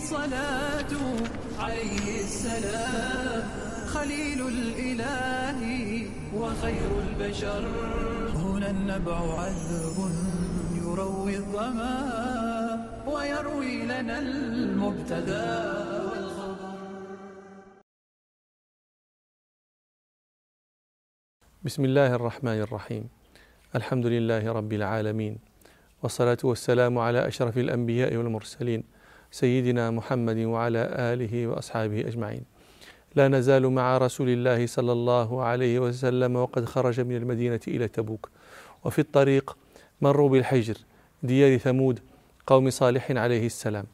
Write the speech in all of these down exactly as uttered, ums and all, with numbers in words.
الصلاة عليه السلام خليل الإله وخير البشر. هنا النبع عذب يروي الظما ويروي لنا المبتدى والخبر. بسم الله الرحمن الرحيم. الحمد لله رب العالمين، والصلاة والسلام على أشرف الأنبياء والمرسلين سيدنا محمد وعلى آله وأصحابه أجمعين. لا نزال مع رسول الله صلى الله عليه وسلم وقد خرج من المدينة إلى تبوك، وفي الطريق مروا بالحجر ديار ثمود قوم صالح عليه السلام،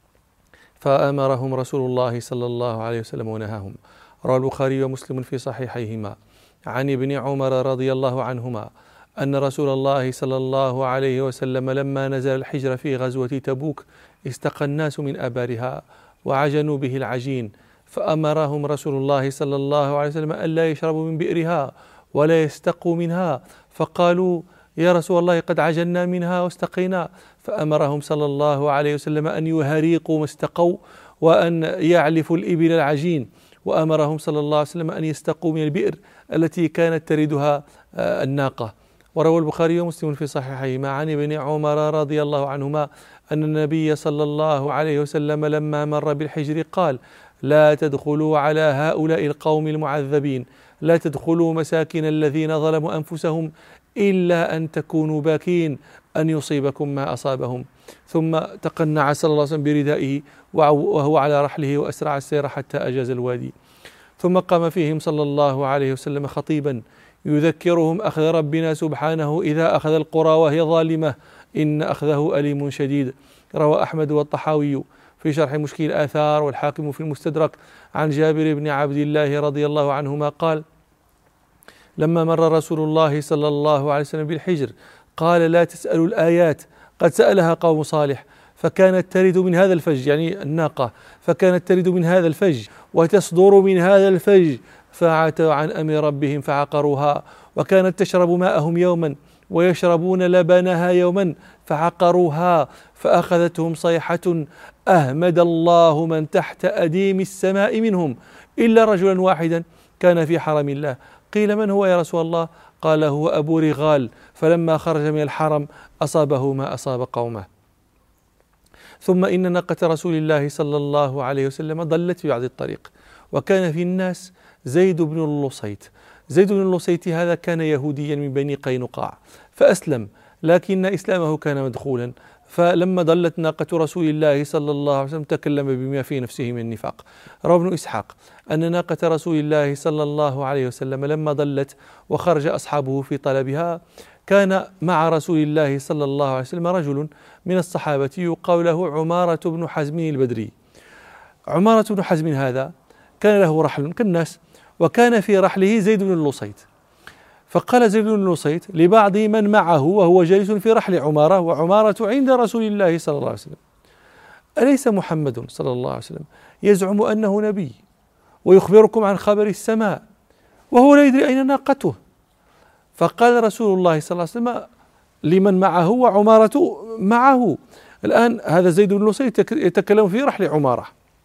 فأمرهم رسول الله صلى الله عليه وسلم ونهاهم. روى البخاري ومسلم في صحيحيهما عن ابن عمر رضي الله عنهما أن رسول الله صلى الله عليه وسلم لما نزل الحجر في غزوة تبوك استقى الناس من أبارها وعجنوا به العجين، فأمرهم رسول الله صلى الله عليه وسلم ألا يشربوا من بئرها ولا يستقوا منها، فقالوا يا رسول الله قد عجلنا منها واستقينا، فأمرهم صلى الله عليه وسلم أن يهريقوا ما استقوا وأن يعلفوا الإبل العجين، وأمرهم صلى الله عليه وسلم أن يستقوا من البئر التي كانت تردها الناقة. وروى البخاري ومسلم في صحيحيهما عن ابن عمر رضي الله عنهما أن النبي صلى الله عليه وسلم لما مر بالحجر قال لا تدخلوا على هؤلاء القوم المعذبين، لا تدخلوا مساكن الذين ظلموا أنفسهم إلا أن تكونوا باكين أن يصيبكم ما أصابهم. ثم تقنع صلى الله عليه وسلم بردائه وهو على رحله وأسرع السير حتى أجاز الوادي، ثم قام فيهم صلى الله عليه وسلم خطيبا يذكرهم أخذ ربنا سبحانه إذا أخذ القرى وهي ظالمة إن أخذه أليم شديد. روى أحمد والطحاوي في شرح مشكل الآثار والحاكم في المستدرك عن جابر بن عبد الله رضي الله عنهما قال لما مر رسول الله صلى الله عليه وسلم بالحجر قال لا تسألوا الآيات قد سألها قوم صالح، فكانت ترد من هذا الفج، يعني الناقة، فكانت ترد من هذا الفج وتصدر من هذا الفج، فعتوا عن أمر ربهم فعقروها، وكانت تشرب ماءهم يوما ويشربون لبنها يوما فعقروها، فأخذتهم صيحة أهمد الله من تحت أديم السماء منهم إلا رجلا واحدا كان في حرم الله. قيل من هو يا رسول الله؟ قال هو أبو رغال، فلما خرج من الحرم أصابه ما أصاب قومه. ثم إن ناقة رسول الله صلى الله عليه وسلم ضلت في بعض الطريق، وكان في الناس زيد بن اللصيت. زيد بن اللصيت هذا كان يهوديا من بني قينقاع فأسلم، لكن إسلامه كان مدخولا، فلما ضلت ناقة رسول الله صلى الله عليه وسلم تكلم بما في نفسه من النفاق. روى ابن إسحاق أن ناقة رسول الله صلى الله عليه وسلم لما ضلت وخرج أصحابه في طلبها كان مع رسول الله صلى الله عليه وسلم رجل من الصحابة يقال له عمارة بن حزم البدري. عمارة بن حزم هذا كان له رحل كالناس، وكان في رحله زيد بن اللصيت، فقال زيد بن اللصيت لبعض من معه وهو جالس في رحل عمارة وعمارة عند رسول الله صلى الله عليه وسلم أليس محمد صلى الله عليه وسلم يزعم أنه نبي ويخبركم عن خبر السماء وهو لا يدري أين ناقته؟ فقال رسول الله صلى الله عليه وسلم لمن معه وعمارة معه. الآن هذا زيد بن اللصيت يتكلم في رحل عمارة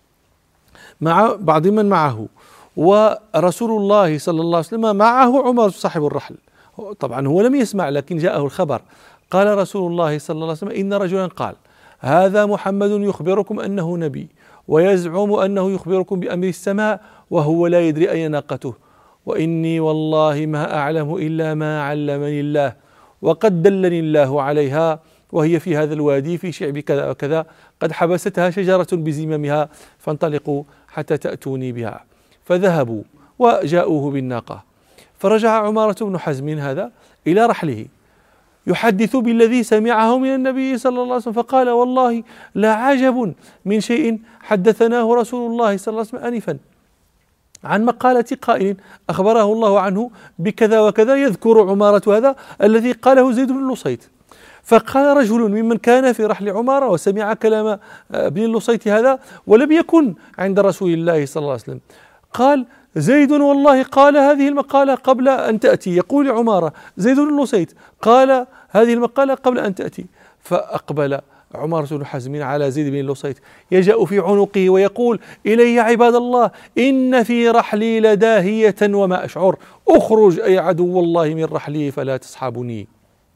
مع بعض من معه، ورسول الله صلى الله عليه وسلم معه عمر صاحب الرحل. طبعا هو لم يسمع لكن جاءه الخبر. قال رسول الله صلى الله عليه وسلم إن رجلا قال هذا محمد يخبركم أنه نبي ويزعم أنه يخبركم بأمر السماء وهو لا يدري أين ناقته، وإني والله ما أعلم إلا ما علمني الله، وقد دلني الله عليها، وهي في هذا الوادي في شعب كذا وكذا، قد حبستها شجرة بزمامها فانطلقوا حتى تأتوني بها. فذهبوا وجاءوه بالناقة، فرجع عمارة بن حزم هذا إلى رحله يحدث بالذي سمعه من النبي صلى الله عليه وسلم، فقال والله لا عجب من شيء حدثناه رسول الله صلى الله عليه وسلم آنفا عن مقالة قائل أخبره الله عنه بكذا وكذا، يذكر عمارة هذا الذي قاله زيد بن اللصيت. فقال رجل ممن كان في رحل عمارة وسمع كلام ابن اللصيت هذا ولم يكن عند رسول الله صلى الله عليه وسلم، قال زيد والله قال هذه المقالة قبل أن تأتي، يقول عمارة زيد بن اللصيت قال هذه المقالة قبل أن تأتي. فأقبل عمارة بن حزم على زيد بن اللصيط يجأ في عنقه ويقول: إلي عباد الله، إن في رحلي لداهية وما أشعر، أخرج أي عدو الله من رحلي فلا تصحبني.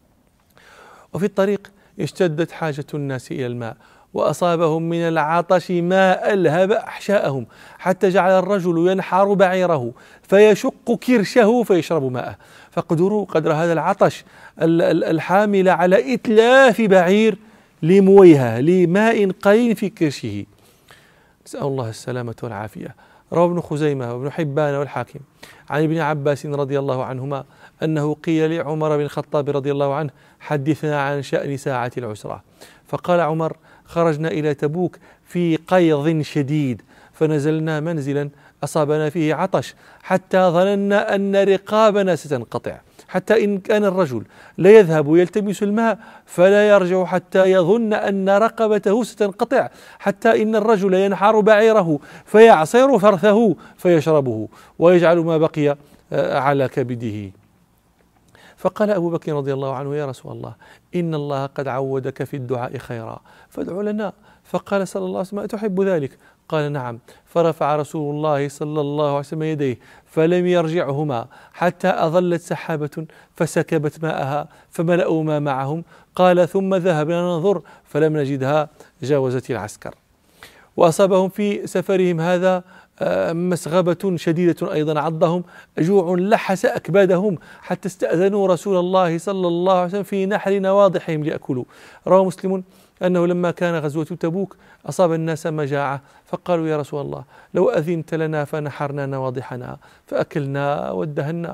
وفي الطريق اشتدت حاجة الناس إلى الماء، وأصابهم من العطش ما ألهب أحشاءهم، حتى جعل الرجل ينحر بعيره فيشق كرشه فيشرب ماءه. فاقدروا قدر هذا العطش الحامل على إتلاف بعير لمويها لماء قليل في كرشه. نسأل الله السلامة والعافية. روى ابن خزيمة وابن حبان والحاكم عن ابن عباس رضي الله عنهما أنه قيل لعمر بن الخطاب رضي الله عنه: حدثنا عن شأن ساعة العسرة. فقال عمر: خرجنا إلى تبوك في قيظ شديد، فنزلنا منزلا أصابنا فيه عطش، حتى ظننا أن رقابنا ستنقطع، حتى إن كان الرجل لا يذهب يلتمس الماء فلا يرجع حتى يظن أن رقبته ستنقطع، حتى إن الرجل ينحر بعيره فيعصر فرثه فيشربه ويجعل ما بقي على كبده. فقال أبو بكر رضي الله عنه: يا رسول الله، إن الله قد عودك في الدعاء خيرا، فادع لنا. فقال صلى الله عليه وسلم: أتحب ذلك؟ قال: نعم. فرفع رسول الله صلى الله عليه وسلم يديه فلم يرجعهما حتى أظلت سحابة فسكبت ماءها فملأوا ما معهم. قال: ثم ذهبنا ننظر فلم نجدها، جاوزت العسكر. وأصابهم في سفرهم هذا مسغبة شديدة أيضا، عضهم جوع لحس أكبادهم حتى استأذنوا رسول الله صلى الله عليه وسلم في نحر نواضحهم ليأكلوا. روى مسلم أنه لما كان غزوة تبوك أصاب الناس مجاعة، فقالوا: يا رسول الله، لو أذنت لنا فنحرنا نواضحنا فأكلنا وادهنا.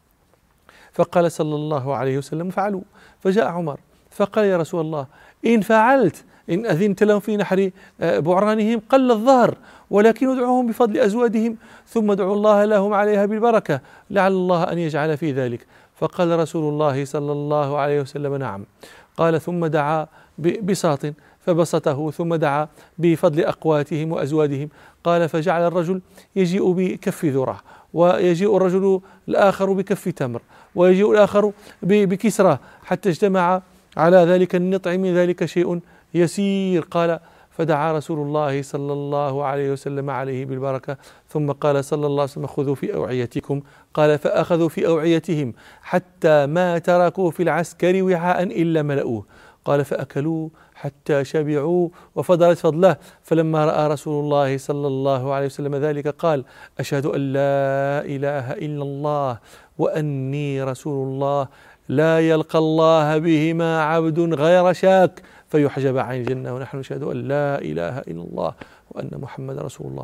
فقال صلى الله عليه وسلم: فعلوا. فجاء عمر فقال: يا رسول الله، إن فعلت، إن أذنت لهم في نحر بعرانهم قل الظهر، ولكن ادعوهم بفضل أزوادهم ثم ادعوا الله لهم عليها بالبركة، لعل الله أن يجعل في ذلك. فقال رسول الله صلى الله عليه وسلم: نعم. قال: ثم دعا ببساط فبسطه، ثم دعا بفضل أقواتهم وأزوادهم. قال: فجعل الرجل يجيء بكف ذرة، ويجيء الرجل الآخر بكف تمر، ويجيء الآخر بكسرة، حتى اجتمع على ذلك النطع من ذلك شيء يسير. قال: فدعا رسول الله صلى الله عليه وسلم عليه بالبركة، ثم قال صلى الله عليه وسلم: خذوا في أوعيتكم. قال: فأخذوا في أوعيتهم حتى ما تركوا في العسكر وعاء إلا ملؤوه. قال: فأكلوا حتى شبعوا وفضلت فضله. فلما رأى رسول الله صلى الله عليه وسلم ذلك قال: أشهد أن لا إله إلا الله وأني رسول الله، لا يلقى الله بهما عبد غير شاك فيحجب عن الجنة، ونحن نشهد أن لا إله إلا الله وأن محمد رسول الله.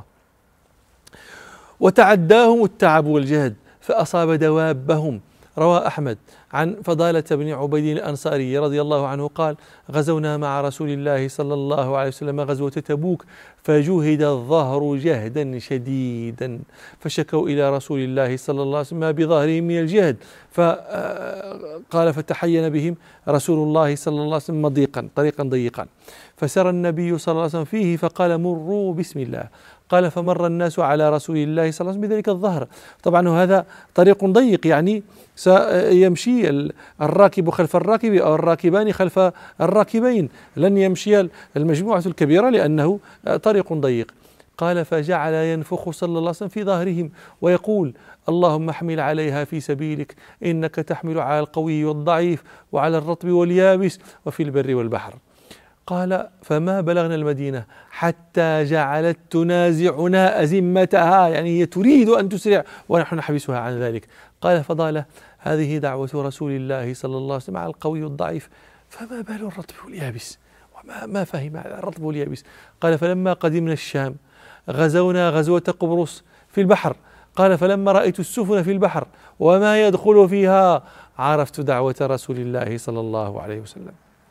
وتعداهم التعب والجهد فأصاب دوابهم. روى أحمد عن فضالة بن عبيد الأنصاري رضي الله عنه قال: غزونا مع رسول الله صلى الله عليه وسلم غزوة تبوك، فجهد الظهر جهدا شديدا، فشكوا إلى رسول الله صلى الله عليه وسلم بظهرهم من الجهد، فقال: فتحين بهم رسول الله صلى الله عليه وسلم مضيقا طريقا ضيقا، فسر النبي صلى الله عليه وسلم فيه فقال: مروا بسم الله. قال: فمر الناس على رسول الله صلى الله عليه وسلم بذلك الظهر. طبعا هذا طريق ضيق، يعني سيمشي الراكب خلف الراكب أو الراكبان خلف الراكبين، لن يمشي المجموعة الكبيرة لأنه طريق ضيق. قال: فجعل ينفخ صلى الله عليه وسلم في ظهرهم ويقول: اللهم احمل عليها في سبيلك، إنك تحمل على القوي والضعيف وعلى الرطب واليابس وفي البر والبحر. قال: فما بلغنا المدينة حتى جعلت تنازعنا أزمتها، يعني هي تريد أن تسرع ونحن نحبسها عن ذلك. قال: فضاله: هذه دعوة رسول الله صلى الله عليه وسلم على القوي والضعيف، فما بال الرطب واليابس؟ وما ما فهم الرطب واليابس. قال: فلما قدمنا الشام غزونا غزوة قبرص في البحر. قال: فلما رأيت السفن في البحر وما يدخل فيها عرفت دعوة رسول الله صلى الله عليه وسلم.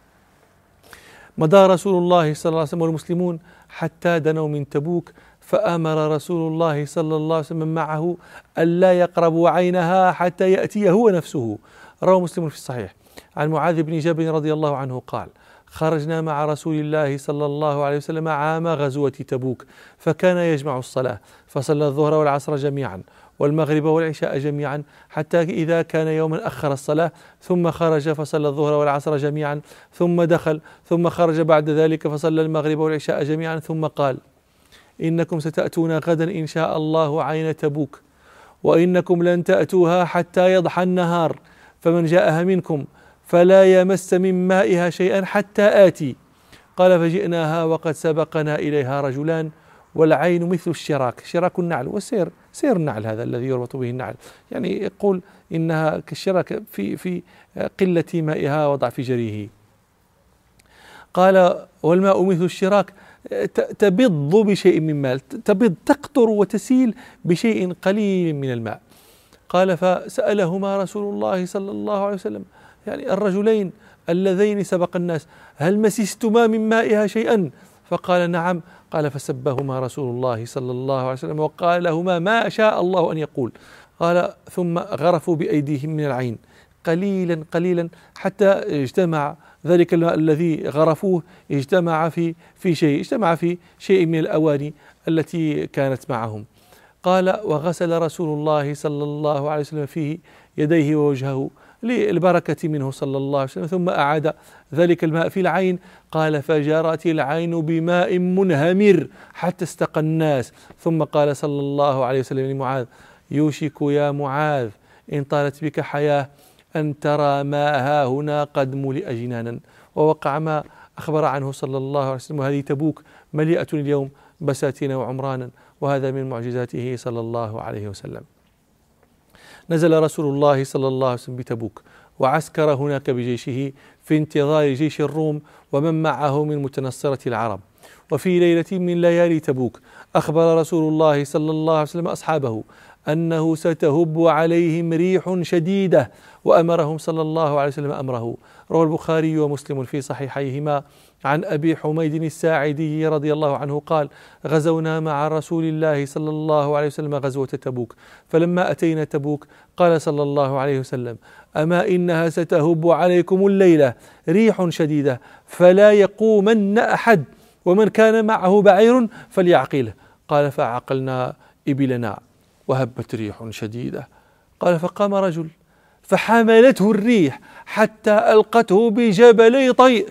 مضى رسول الله صلى الله عليه وسلم والمسلمون حتى دنوا من تبوك، فأمر رسول الله صلى الله عليه وسلم معه ألا يقربوا عينها حتى يأتي هو نفسه. روى مسلم في الصحيح عن معاذ بن جبل رضي الله عنه قال: خرجنا مع رسول الله صلى الله عليه وسلم عام غزوة تبوك، فكان يجمع الصلاة، فصلى الظهر والعصر جميعا، والمغرب والعشاء جميعا، حتى إذا كان يوما أخر الصلاة ثم خرج فصلى الظهر والعصر جميعا، ثم دخل ثم خرج بعد ذلك فصلى المغرب والعشاء جميعا، ثم قال: إنكم ستأتون غدا إن شاء الله عين تبوك، وإنكم لن تأتوها حتى يضحى النهار، فمن جاءها منكم فلا يمس من مائها شيئا حتى آتي. قال: فجئناها وقد سبقنا إليها رجلان، والعين مثل الشراك، شراك النعل، والسير سير النعل هذا الذي يربط به النعل، يعني يقول إنها كالشراك في في قلة مائها وضعف جريه. قال: والماء مثل الشراك تبض بشيء من ماء، تبض تقطر وتسيل بشيء قليل من الماء. قال: فسألهما رسول الله صلى الله عليه وسلم، يعني الرجلين اللذين سبق الناس: هل مسستما من مائها شيئا؟ فقال: نعم. قال: فسبهما رسول الله صلى الله عليه وسلم وقال لهما ما شاء الله أن يقول. قال: ثم غرفوا بأيديهم من العين قليلا قليلا حتى اجتمع ذلك الماء الذي غرفوه، اجتمع في في شيء اجتمع في شيء من الأواني التي كانت معهم. قال: وغسل رسول الله صلى الله عليه وسلم فيه يديه ووجهه للبركة منه صلى الله عليه وسلم، ثم أعاد ذلك الماء في العين. قال: فجرت العين بماء منهمر حتى استقى الناس، ثم قال صلى الله عليه وسلم لمعاذ: يوشك يا معاذ إن طالت بك حياة أن ترى ما ها هنا قد ملئ جنانا. ووقع ما أخبر عنه صلى الله عليه وسلم، وهذه تبوك مليئة اليوم بساتين وعمرانا، وهذا من معجزاته صلى الله عليه وسلم. نزل رسول الله صلى الله عليه وسلم بتبوك، وعسكر هناك بجيشه في انتظار جيش الروم ومن معه من متنصرة العرب. وفي ليلة من ليالي تبوك أخبر رسول الله صلى الله عليه وسلم أصحابه أنه ستهب عليهم ريح شديدة، وأمرهم صلى الله عليه وسلم أمره. روى البخاري ومسلم في صحيحيهما عن أبي حميد الساعدي رضي الله عنه قال: غزونا مع رسول الله صلى الله عليه وسلم غزوة تبوك، فلما أتينا تبوك قال صلى الله عليه وسلم: أما إنها ستهب عليكم الليلة ريح شديدة فلا يقومن أحد، ومن كان معه بعير فليعقله. قال: فعقلنا إبلنا وهبت ريح شديدة. قال: فقام رجل فحملته الريح حتى ألقته بجبلي طيء.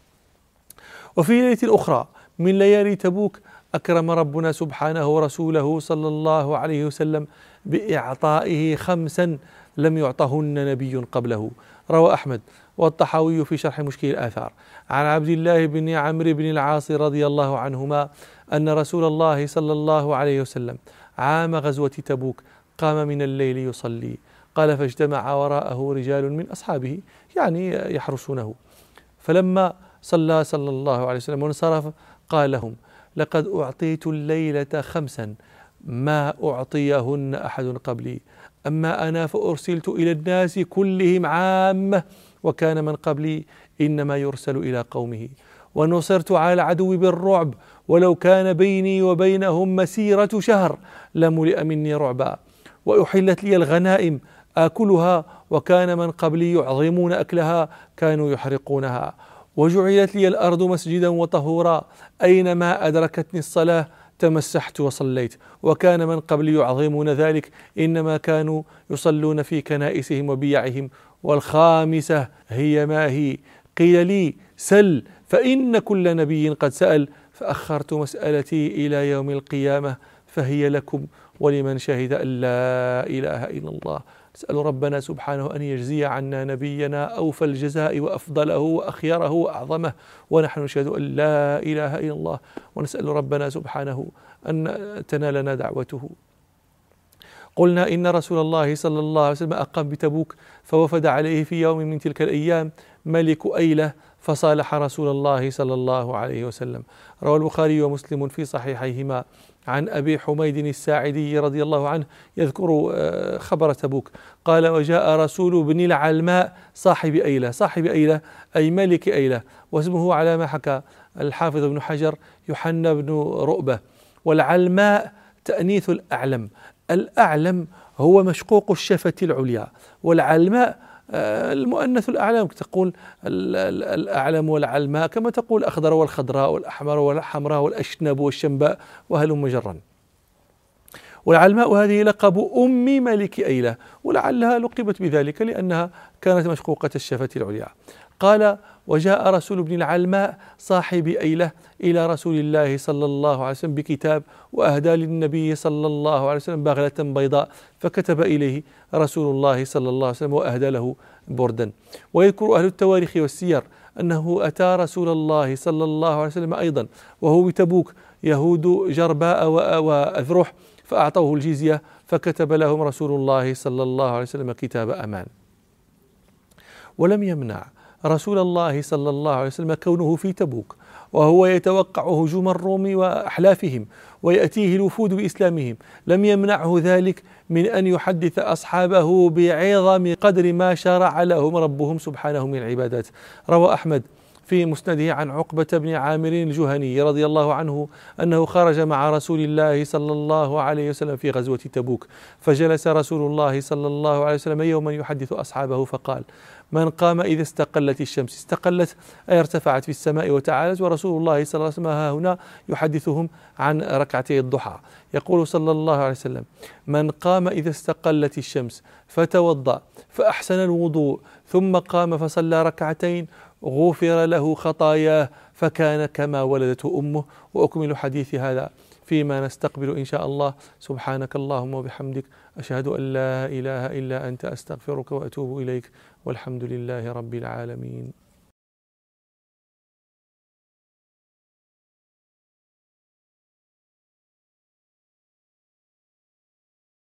وفي ليلة أخرى من ليالي تبوك أكرم ربنا سبحانه رسوله صلى الله عليه وسلم بإعطائه خمسا لم يعطهن نبي قبله. روى أحمد والطحاوي في شرح مشكل الآثار عن عبد الله بن عمرو بن العاص رضي الله عنهما أن رسول الله صلى الله عليه وسلم عام غزوة تبوك قام من الليل يصلي. قال: فاجتمع وراءه رجال من أصحابه يعني يحرسونه، فلما صلى صلى الله عليه وسلم وانصرف قال لهم: لقد أعطيت الليلة خمسا ما أعطيهن أحد قبلي، أما أنا فأرسلت إلى الناس كلهم عامة، وكان من قبلي إنما يرسل إلى قومه، ونصرت على العدو بالرعب، ولو كان بيني وبينهم مسيرة شهر لملئ مني رعبا، وأحلت لي الغنائم آكلها، وكان من قبلي يعظمون أكلها كانوا يحرقونها، وجعلت لي الأرض مسجدا وطهورا، أينما أدركتني الصلاة تمسحت وصليت، وكان من قبل يعظمون ذلك إنما كانوا يصلون في كنائسهم وبيعهم. والخامسة هي ما هي؟ قيل لي: سل، فإن كل نبي قد سأل، فأخرت مسألتي إلى يوم القيامة، فهي لكم ولمن شهد أن لا إله إلا الله. نسأل ربنا سبحانه أن يجزي عنا نبينا أوفى الجزاء وأفضله وأخيره وأعظمه، ونحن نشهد أن لا إله إلا الله، ونسأل ربنا سبحانه أن تنالنا دعوته. قلنا إن رسول الله صلى الله عليه وسلم أقام بتبوك، فوفد عليه في يوم من تلك الأيام ملك أيلة فصالح رسول الله صلى الله عليه وسلم. روى البخاري ومسلم في صحيحيهما عن أبي حميد الساعدي رضي الله عنه يذكر خبر تبوك قال: وجاء رسول بن العلماء صاحب أيلة، صاحب أيلة أي ملك أيلة، واسمه على ما حكى الحافظ ابن حجر يحنى بن رؤبة. والعلماء تأنيث الأعلم، الأعلم هو مشقوق الشفة العليا، والعلماء المؤنث الأعلام، تقول الأعلم والعلماء كما تقول الأخضر والخضراء والأحمر والحمراء والأشنب والشنباء وهلم جرا. والعلماء هذه لقب أم ملك أيلة، ولعلها لقبت بذلك لأنها كانت مشقوقة الشفة العليا. قال: وجاء رسول بن العلماء صاحب أيلة إلى رسول الله صلى الله عليه وسلم بكتاب، وأهدى للنبي صلى الله عليه وسلم بغلة بيضاء، فكتب إليه رسول الله صلى الله عليه وسلم وأهدى له بردا. ويذكر أهل التواريخ والسير أنه أتى رسول الله صلى الله عليه وسلم أيضا وهو بتبوك يهود جرباء وأذرح، فأعطوه الجزية، فكتب لهم رسول الله صلى الله عليه وسلم كتاب أمان. ولم يمنع رسول الله صلى الله عليه وسلم كونه في تبوك وهو يتوقع هجوم الروم وأحلافهم ويأتيه الوفود بإسلامهم، لم يمنعه ذلك من أن يحدث أصحابه بعظم قدر ما شرع لهم ربهم سبحانه من العبادات. روى أحمد في مسنده عن عقبة بن عامر الجهني رضي الله عنه أنه خرج مع رسول الله صلى الله عليه وسلم في غزوة تبوك، فجلس رسول الله صلى الله عليه وسلم يوما يحدث أصحابه فقال: من قام إذا استقلت الشمس، استقلت أي ارتفعت في السماء وتعالت، ورسول الله صلى الله عليه وسلم ها هنا يحدثهم عن ركعتي الضحى. يقول صلى الله عليه وسلم: من قام إذا استقلت الشمس فتوضأ فأحسن الوضوء ثم قام فصلى ركعتين غفر له خطاياه فكان كما ولدته أمه. وأكمل حديث هذا فيما نستقبل إن شاء الله. سبحانك اللهم وبحمدك، أشهد أن لا إله إلا أنت، أستغفرك وأتوب إليك، والحمد لله رب العالمين.